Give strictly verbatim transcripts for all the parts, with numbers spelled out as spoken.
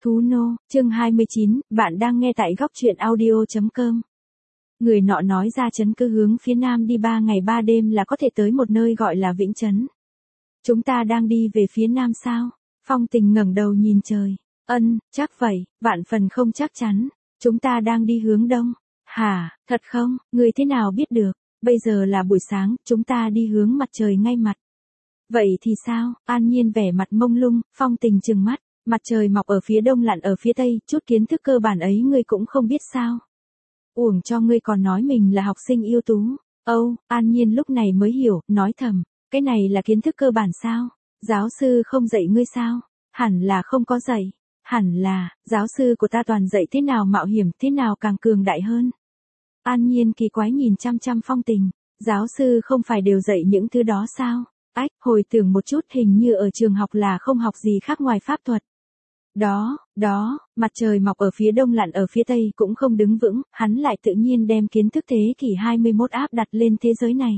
Thú nô, chương hai mươi chín, bạn đang nghe tại góc truyện audio chấm com. Người nọ nói ra trấn cứ hướng phía nam đi ba ngày ba đêm là có thể tới một nơi gọi là Vĩnh Trấn. Chúng ta đang đi về phía nam sao? Phong Tình ngẩng đầu nhìn trời. Ân, chắc vậy, vạn phần không chắc chắn. Chúng ta đang đi hướng đông. Hả, thật không, người thế nào biết được? Bây giờ là buổi sáng, chúng ta đi hướng mặt trời ngay mặt. Vậy thì sao? An Nhiên vẻ mặt mông lung, Phong Tình trừng mắt. Mặt trời mọc ở phía đông lặn ở phía tây, chút kiến thức cơ bản ấy ngươi cũng không biết sao. Uổng cho ngươi còn nói mình là học sinh ưu tú. Âu, An Nhiên lúc này mới hiểu, nói thầm, cái này là kiến thức cơ bản sao? Giáo sư không dạy ngươi sao? Hẳn là không có dạy. Hẳn là, giáo sư của ta toàn dạy thế nào mạo hiểm, thế nào càng cường đại hơn. An Nhiên kỳ quái nhìn chăm chăm Phong Tình, giáo sư không phải đều dạy những thứ đó sao? Ách, hồi tưởng một chút hình như ở trường học là không học gì khác ngoài pháp thuật. Đó, đó, mặt trời mọc ở phía đông lặn ở phía tây cũng không đứng vững, hắn lại tự nhiên đem kiến thức thế kỷ hai mươi mốt áp đặt lên thế giới này.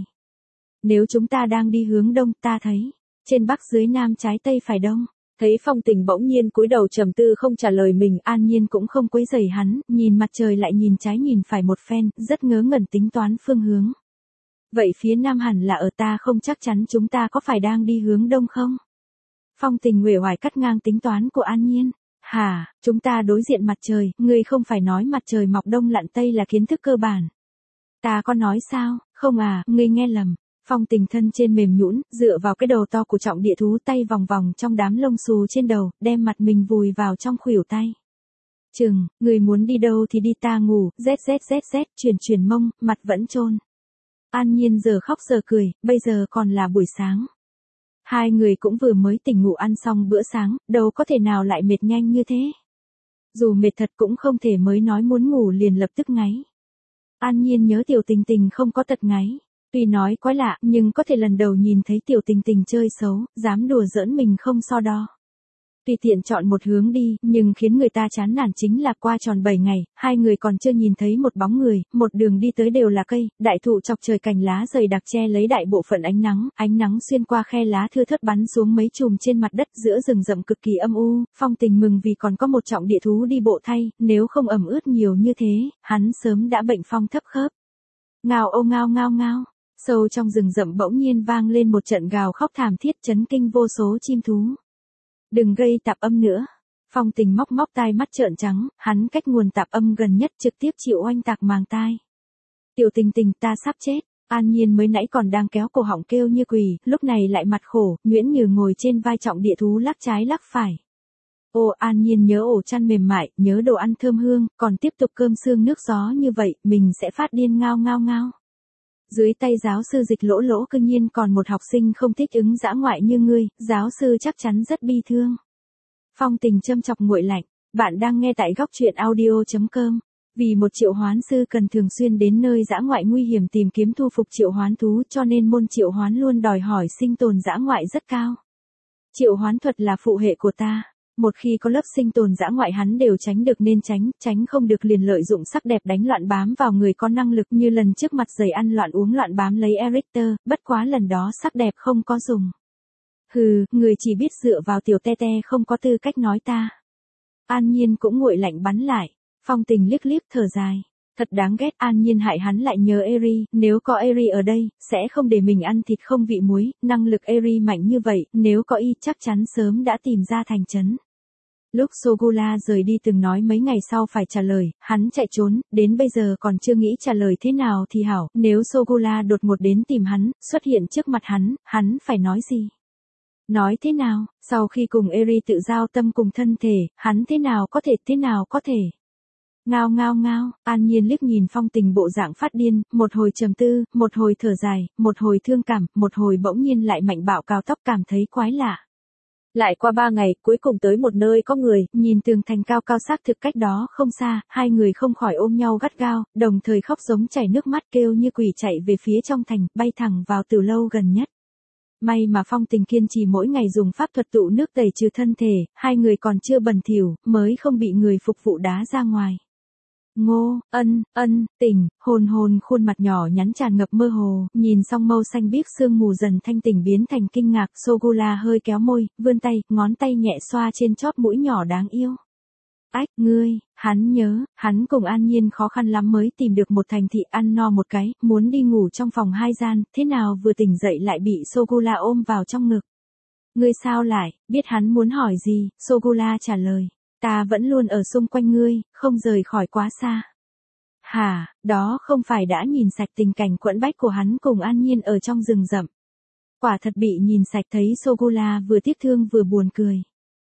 Nếu chúng ta đang đi hướng đông, ta thấy, trên bắc dưới nam trái tây phải đông. Thấy Phong Tình bỗng nhiên cúi đầu trầm tư không trả lời mình, An Nhiên cũng không quấy rầy hắn, nhìn mặt trời lại nhìn trái nhìn phải một phen, rất ngớ ngẩn tính toán phương hướng. Vậy phía nam hẳn là ở, ta không chắc chắn chúng ta có phải đang đi hướng đông không? Phong Tình uể oải cắt ngang tính toán của An Nhiên. Hả, chúng ta đối diện mặt trời, ngươi không phải nói mặt trời mọc đông lặn tây là kiến thức cơ bản. Ta có nói sao, không à, ngươi nghe lầm. Phong Tình thân trên mềm nhũn, dựa vào cái đầu to của trọng địa thú, tay vòng vòng trong đám lông xù trên đầu, đem mặt mình vùi vào trong khuỷu tay. Chừng, người muốn đi đâu thì đi, ta ngủ, zét zét zét zét, chuyển chuyển mông, mặt vẫn trôn. An Nhiên giờ khóc giờ cười, bây giờ còn là buổi sáng. Hai người cũng vừa mới tỉnh ngủ ăn xong bữa sáng, đâu có thể nào lại mệt nhanh như thế. Dù mệt thật cũng không thể mới nói muốn ngủ liền lập tức ngáy. An Nhiên nhớ Tiểu Tình Tình không có tật ngáy. Tuy nói quái lạ, nhưng có thể lần đầu nhìn thấy Tiểu Tình Tình chơi xấu, dám đùa giỡn mình không so đo. Tùy tiện chọn một hướng đi, nhưng khiến người ta chán nản chính là qua tròn bảy ngày, hai người còn chưa nhìn thấy một bóng người, một đường đi tới đều là cây, đại thụ chọc trời cành lá dày đặc che lấy đại bộ phận ánh nắng, ánh nắng xuyên qua khe lá thưa thớt bắn xuống mấy chùm trên mặt đất giữa rừng rậm cực kỳ âm u. Phong Tình mừng vì còn có một trọng địa thú đi bộ thay, nếu không ẩm ướt nhiều như thế, hắn sớm đã bệnh phong thấp khớp. Ngao ô ngao ngao ngao, sâu trong rừng rậm bỗng nhiên vang lên một trận gào khóc thảm thiết chấn kinh vô số chim thú. Đừng gây tạp âm nữa. Phong Tình móc móc tai mắt trợn trắng, hắn cách nguồn tạp âm gần nhất trực tiếp chịu oanh tạc màng tai. Tiểu Tình Tình, ta sắp chết. An Nhiên mới nãy còn đang kéo cổ họng kêu như quỷ, lúc này lại mặt khổ, nhuyễn nhừ ngồi trên vai trọng địa thú lắc trái lắc phải. Ô, An Nhiên nhớ ổ chăn mềm mại, nhớ đồ ăn thơm hương, còn tiếp tục cơm xương nước gió như vậy, mình sẽ phát điên ngao ngao ngao. Dưới tay giáo sư Dịch Lỗ Lỗ cương nhiên còn một học sinh không thích ứng dã ngoại như ngươi, giáo sư chắc chắn rất bi thương. Phong Tình châm chọc nguội lạnh, bạn đang nghe tại góc truyện audio chấm com. Vì một triệu hoán sư cần thường xuyên đến nơi dã ngoại nguy hiểm tìm kiếm thu phục triệu hoán thú, cho nên môn triệu hoán luôn đòi hỏi sinh tồn dã ngoại rất cao. Triệu hoán thuật là phụ hệ của ta. Một khi có lớp sinh tồn dã ngoại hắn đều tránh được nên tránh, tránh không được liền lợi dụng sắc đẹp đánh loạn bám vào người có năng lực, như lần trước mặt dày ăn loạn uống loạn bám lấy Erichter, bất quá lần đó sắc đẹp không có dùng. Hừ, người chỉ biết dựa vào tiểu te te không có tư cách nói ta. An Nhiên cũng nguội lạnh bắn lại. Phong Tình liếc liếc thở dài. Thật đáng ghét, An Nhiên hại hắn lại nhớ Eri, nếu có Eri ở đây, sẽ không để mình ăn thịt không vị muối, năng lực Eri mạnh như vậy, nếu có y chắc chắn sớm đã tìm ra thành trấn. Lúc Sogula rời đi từng nói mấy ngày sau phải trả lời, hắn chạy trốn, đến bây giờ còn chưa nghĩ trả lời thế nào thì hảo, nếu Sogula đột ngột đến tìm hắn, xuất hiện trước mặt hắn, hắn phải nói gì? Nói thế nào, sau khi cùng Eri tự giao tâm cùng thân thể, hắn thế nào có thể, thế nào có thể? Ngao ngao ngao, An Nhiên liếc nhìn Phong Tình bộ dạng phát điên, một hồi trầm tư, một hồi thở dài, một hồi thương cảm, một hồi bỗng nhiên lại mạnh bạo cao tốc cảm thấy quái lạ. Lại qua ba ngày, cuối cùng tới một nơi có người, nhìn tường thành cao cao xác thực cách đó không xa, hai người không khỏi ôm nhau gắt gao, đồng thời khóc giống chảy nước mắt kêu như quỷ chạy về phía trong thành, bay thẳng vào từ lâu gần nhất. May mà Phong Tình kiên trì mỗi ngày dùng pháp thuật tụ nước tẩy trừ thân thể, hai người còn chưa bẩn thỉu, mới không bị người phục vụ đá ra ngoài. Ngô, ân, ân, tỉnh, hồn hồn khuôn mặt nhỏ nhắn tràn ngập mơ hồ, nhìn xong màu xanh biếc sương mù dần thanh tỉnh biến thành kinh ngạc, Sogula hơi kéo môi, vươn tay, ngón tay nhẹ xoa trên chóp mũi nhỏ đáng yêu. Ách, ngươi, hắn nhớ, hắn cùng An Nhiên khó khăn lắm mới tìm được một thành thị ăn no một cái, muốn đi ngủ trong phòng hai gian, thế nào vừa tỉnh dậy lại bị Sogula ôm vào trong ngực. Ngươi sao lại, biết hắn muốn hỏi gì, Sogula trả lời, ta vẫn luôn ở xung quanh ngươi, không rời khỏi quá xa. Hả, đó không phải đã nhìn sạch tình cảnh quẫn bách của hắn cùng An Nhiên ở trong rừng rậm. Quả thật bị nhìn sạch thấy Sogula vừa tiếc thương vừa buồn cười.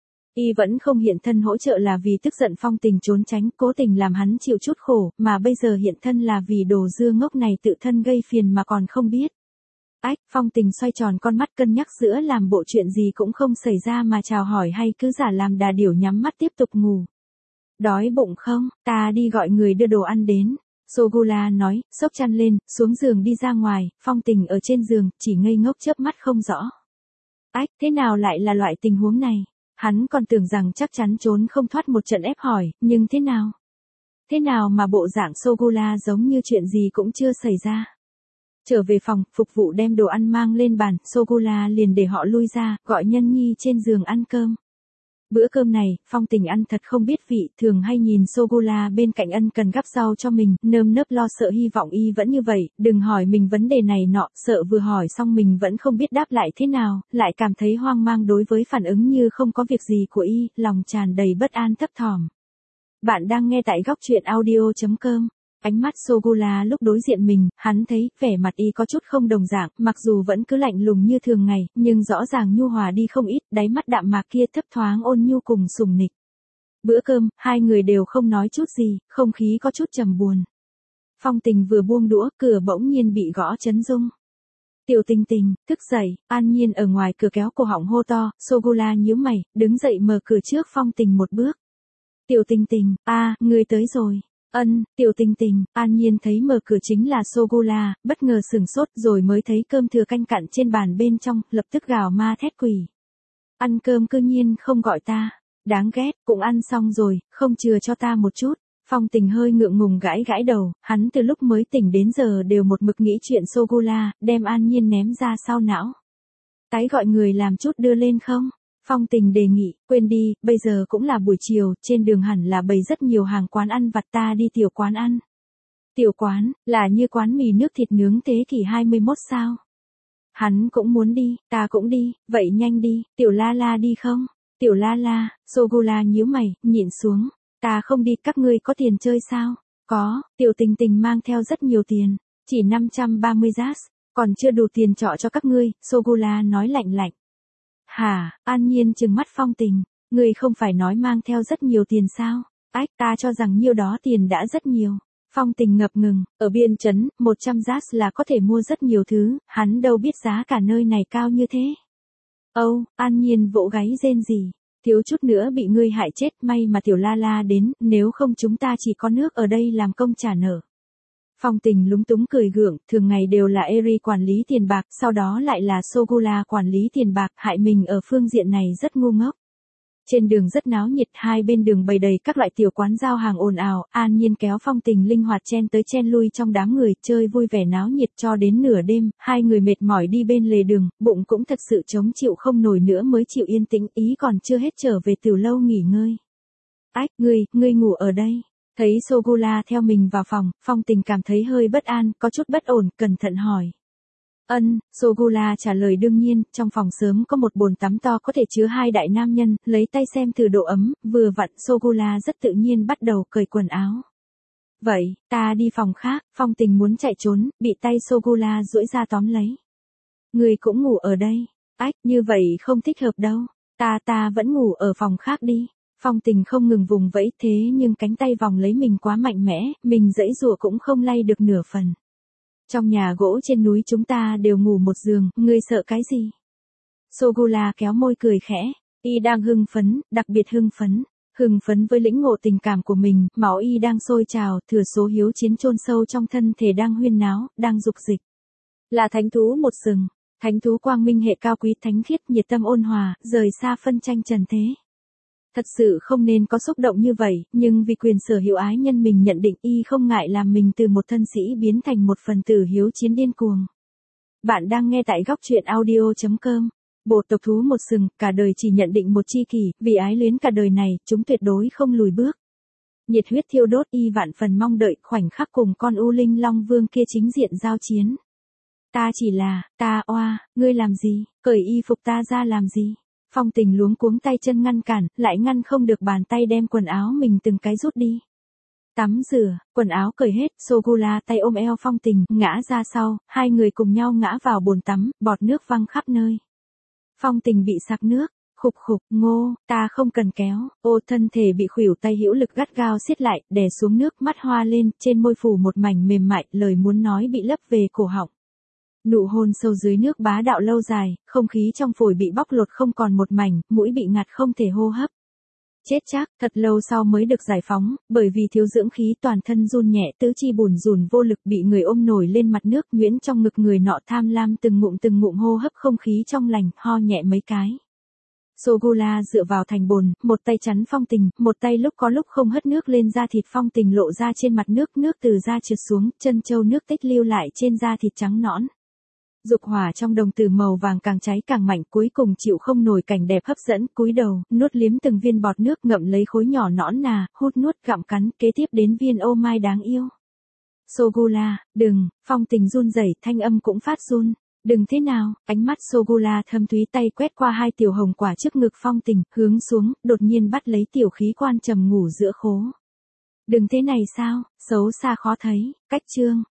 Y vẫn không hiện thân hỗ trợ là vì tức giận Phong Tình trốn tránh, cố tình làm hắn chịu chút khổ, mà bây giờ hiện thân là vì đồ dưa ngốc này tự thân gây phiền mà còn không biết. Ách, Phong Tình xoay tròn con mắt cân nhắc giữa làm bộ chuyện gì cũng không xảy ra mà chào hỏi hay cứ giả làm đà điểu nhắm mắt tiếp tục ngủ. Đói bụng không, ta đi gọi người đưa đồ ăn đến. Sogula nói, xốc chăn lên, xuống giường đi ra ngoài, Phong Tình ở trên giường, chỉ ngây ngốc chớp mắt không rõ. Ách, thế nào lại là loại tình huống này? Hắn còn tưởng rằng chắc chắn trốn không thoát một trận ép hỏi, nhưng thế nào? Thế nào mà bộ dạng Sogula giống như chuyện gì cũng chưa xảy ra? Trở về phòng, phục vụ đem đồ ăn mang lên bàn, Sogula liền để họ lui ra, gọi Nhân Nhi trên giường ăn cơm. Bữa cơm này, Phong Tình ăn thật không biết vị, thường hay nhìn Sogula bên cạnh ân cần gắp rau cho mình, nơm nớp lo sợ hy vọng y vẫn như vậy, đừng hỏi mình vấn đề này nọ, sợ vừa hỏi xong mình vẫn không biết đáp lại thế nào, lại cảm thấy hoang mang đối với phản ứng như không có việc gì của y, lòng tràn đầy bất an thấp thỏm. Bạn đang nghe tại góc truyện audio chấm com. Ánh mắt Sogula lúc đối diện mình, hắn thấy, vẻ mặt y có chút không đồng dạng, mặc dù vẫn cứ lạnh lùng như thường ngày, nhưng rõ ràng nhu hòa đi không ít, đáy mắt đạm mạc kia thấp thoáng ôn nhu cùng sùng nịch. Bữa cơm, hai người đều không nói chút gì, không khí có chút trầm buồn. Phong Tình vừa buông đũa, cửa bỗng nhiên bị gõ chấn rung. Tiểu Tình Tình, thức dậy, An Nhiên ở ngoài cửa kéo cổ họng hô to, Sogula nhíu mày, đứng dậy mở cửa trước Phong Tình một bước. Tiểu Tình Tình, a, ngươi tới rồi. Ân, Tiểu Tình Tình, An Nhiên thấy mở cửa chính là Sogula, bất ngờ sửng sốt rồi mới thấy cơm thừa canh cặn trên bàn bên trong, lập tức gào ma thét quỷ. Ăn cơm cư nhiên không gọi ta, đáng ghét, cũng ăn xong rồi, không chừa cho ta một chút. Phong Tình hơi ngượng ngùng gãi gãi đầu, hắn từ lúc mới tỉnh đến giờ đều một mực nghĩ chuyện Sogula, đem An Nhiên ném ra sau não. Tái gọi người làm chút đưa lên không? Phong Tình đề nghị, quên đi, bây giờ cũng là buổi chiều, trên đường hẳn là bày rất nhiều hàng quán ăn vặt, ta đi tiểu quán ăn. Tiểu quán, là như quán mì nước thịt nướng thế kỷ hai mươi mốt sao? Hắn cũng muốn đi, ta cũng đi, vậy nhanh đi, Tiểu La La đi không? Tiểu La La, Sogula nhíu mày, nhịn xuống, ta không đi, các ngươi có tiền chơi sao? Có, Tiểu Tình Tình mang theo rất nhiều tiền, chỉ năm trăm ba mươi jas, còn chưa đủ tiền trọ cho các ngươi, Sogula nói lạnh lạnh. Hả, An Nhiên trừng mắt Phong Tình, ngươi không phải nói mang theo rất nhiều tiền sao? Ách, ta cho rằng nhiêu đó tiền đã rất nhiều. Phong Tình ngập ngừng, ở biên trấn, một trăm jas là có thể mua rất nhiều thứ, hắn đâu biết giá cả nơi này cao như thế. Âu, An Nhiên vỗ gáy rên rỉ, thiếu chút nữa bị ngươi hại chết, may mà Tiểu La La đến, nếu không chúng ta chỉ có nước ở đây làm công trả nợ. Phong Tình lúng túng cười gượng, thường ngày đều là Eri quản lý tiền bạc, sau đó lại là Sogula quản lý tiền bạc, hại mình ở phương diện này rất ngu ngốc. Trên đường rất náo nhiệt, hai bên đường bày đầy các loại tiểu quán giao hàng ồn ào, An Nhiên kéo Phong Tình linh hoạt chen tới chen lui trong đám người, chơi vui vẻ náo nhiệt cho đến nửa đêm, hai người mệt mỏi đi bên lề đường, bụng cũng thật sự chống chịu không nổi nữa mới chịu yên tĩnh, ý còn chưa hết trở về từ lâu nghỉ ngơi. Ách, ngươi, ngươi ngủ ở đây. Thấy Sogula theo mình vào phòng, Phong Tình cảm thấy hơi bất an, có chút bất ổn, cẩn thận hỏi. Ân, Sogula trả lời đương nhiên, trong phòng sớm có một bồn tắm to có thể chứa hai đại nam nhân, lấy tay xem thử độ ấm, vừa vặn Sogula rất tự nhiên bắt đầu cởi quần áo. Vậy, ta đi phòng khác, Phong Tình muốn chạy trốn, bị tay Sogula duỗi ra tóm lấy. Người cũng ngủ ở đây, ách, như vậy không thích hợp đâu, ta ta vẫn ngủ ở phòng khác đi. Phong Tình không ngừng vùng vẫy thế nhưng cánh tay vòng lấy mình quá mạnh mẽ, mình giãy giụa cũng không lay được nửa phần. Trong nhà gỗ trên núi chúng ta đều ngủ một giường, ngươi sợ cái gì? Sogula kéo môi cười khẽ, y đang hưng phấn, đặc biệt hưng phấn, hưng phấn với lĩnh ngộ tình cảm của mình, máu y đang sôi trào, thừa số hiếu chiến chôn sâu trong thân thể đang huyên náo, đang dục dịch. Là thánh thú một rừng, thánh thú quang minh hệ cao quý thánh khiết nhiệt tâm ôn hòa, rời xa phân tranh trần thế. Thật sự không nên có xúc động như vậy, nhưng vì quyền sở hữu ái nhân mình nhận định y không ngại làm mình từ một thân sĩ biến thành một phần tử hiếu chiến điên cuồng. Bạn đang nghe tại góc truyện audio chấm com. Bộ tộc thú một sừng, cả đời chỉ nhận định một chi kỷ, vì ái luyến cả đời này, chúng tuyệt đối không lùi bước. Nhiệt huyết thiêu đốt y vạn phần mong đợi khoảnh khắc cùng con U Linh Long Vương kia chính diện giao chiến. Ta chỉ là, ta oa, ngươi làm gì, cởi y phục ta ra làm gì? Phong Tình luống cuống tay chân ngăn cản, lại ngăn không được bàn tay đem quần áo mình từng cái rút đi. Tắm rửa, quần áo cởi hết, Sogula tay ôm eo Phong Tình, ngã ra sau, hai người cùng nhau ngã vào bồn tắm, bọt nước văng khắp nơi. Phong Tình bị sặc nước, khục khục, ngô, ta không cần kéo, ô thân thể bị khuỷu tay hữu lực gắt gao siết lại, đè xuống nước, mắt hoa lên, trên môi phủ một mảnh mềm mại, lời muốn nói bị lấp về cổ họng. Nụ hôn sâu dưới nước bá đạo lâu dài, không khí trong phổi bị bóc lột không còn một mảnh, mũi bị ngạt không thể hô hấp. Chết chắc, thật lâu sau mới được giải phóng, bởi vì thiếu dưỡng khí toàn thân run nhẹ tứ chi bùn rùn vô lực bị người ôm nổi lên mặt nước nhuyễn trong ngực người nọ tham lam từng ngụm từng ngụm hô hấp không khí trong lành, ho nhẹ mấy cái. Sogula dựa vào thành bồn, một tay chắn Phong Tình, một tay lúc có lúc không hất nước lên da thịt Phong Tình lộ ra trên mặt nước, nước từ da trượt xuống, chân châu nước tích lưu lại trên da thịt trắng nõn. Dục hỏa trong đồng tử màu vàng càng cháy càng mạnh, cuối cùng chịu không nổi cảnh đẹp hấp dẫn, cúi đầu, nuốt liếm từng viên bọt nước, ngậm lấy khối nhỏ nõn nà, hút nuốt gặm cắn, kế tiếp đến viên ô mai đáng yêu. Sogula, đừng, Phong Tình run rẩy, thanh âm cũng phát run. Đừng thế nào, ánh mắt Sogula thâm thúy tay quét qua hai tiểu hồng quả trước ngực Phong Tình, hướng xuống, đột nhiên bắt lấy tiểu khí quan trầm ngủ giữa khố. Đừng thế này sao, xấu xa khó thấy, cách chương.